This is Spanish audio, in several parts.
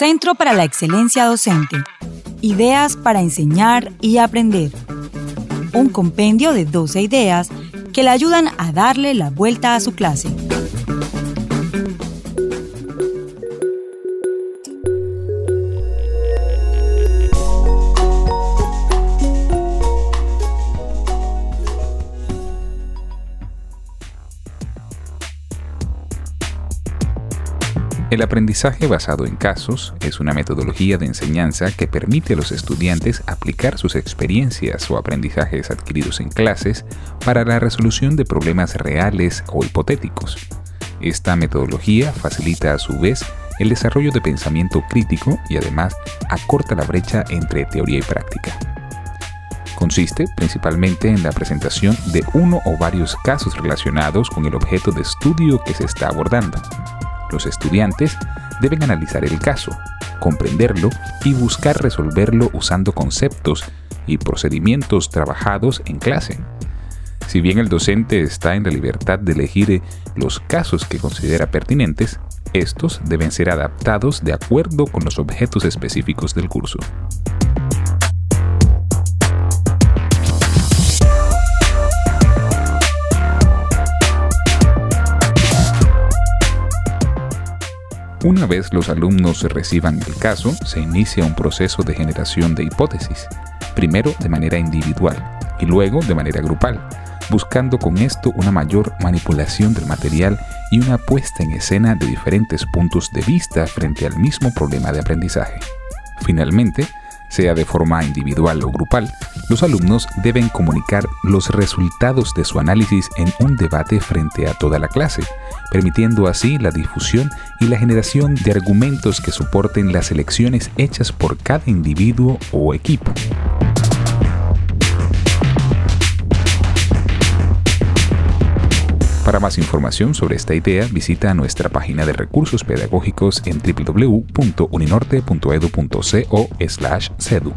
Centro para la Excelencia Docente. Ideas para enseñar y aprender. Un compendio de 12 ideas que le ayudan a darle la vuelta a su clase. El aprendizaje basado en casos es una metodología de enseñanza que permite a los estudiantes aplicar sus experiencias o aprendizajes adquiridos en clases para la resolución de problemas reales o hipotéticos. Esta metodología facilita a su vez el desarrollo de pensamiento crítico y además acorta la brecha entre teoría y práctica. Consiste principalmente en la presentación de uno o varios casos relacionados con el objeto de estudio que se está abordando. Los estudiantes deben analizar el caso, comprenderlo y buscar resolverlo usando conceptos y procedimientos trabajados en clase. Si bien el docente está en la libertad de elegir los casos que considera pertinentes, estos deben ser adaptados de acuerdo con los objetos específicos del curso. Una vez los alumnos reciban el caso, se inicia un proceso de generación de hipótesis, primero de manera individual y luego de manera grupal, buscando con esto una mayor manipulación del material y una puesta en escena de diferentes puntos de vista frente al mismo problema de aprendizaje. Finalmente, sea de forma individual o grupal, los alumnos deben comunicar los resultados de su análisis en un debate frente a toda la clase, permitiendo así la difusión y la generación de argumentos que soporten las elecciones hechas por cada individuo o equipo. Para más información sobre esta idea, visita nuestra página de recursos pedagógicos en www.uninorte.edu.co/cedu.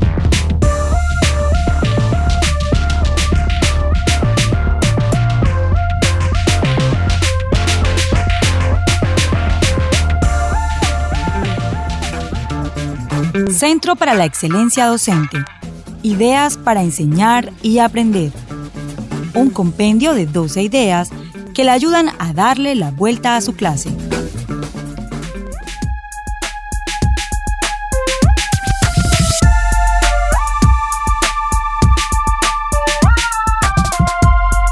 Centro para la Excelencia Docente. Ideas para enseñar y aprender. Un compendio de 12 ideas que le ayudan a darle la vuelta a su clase.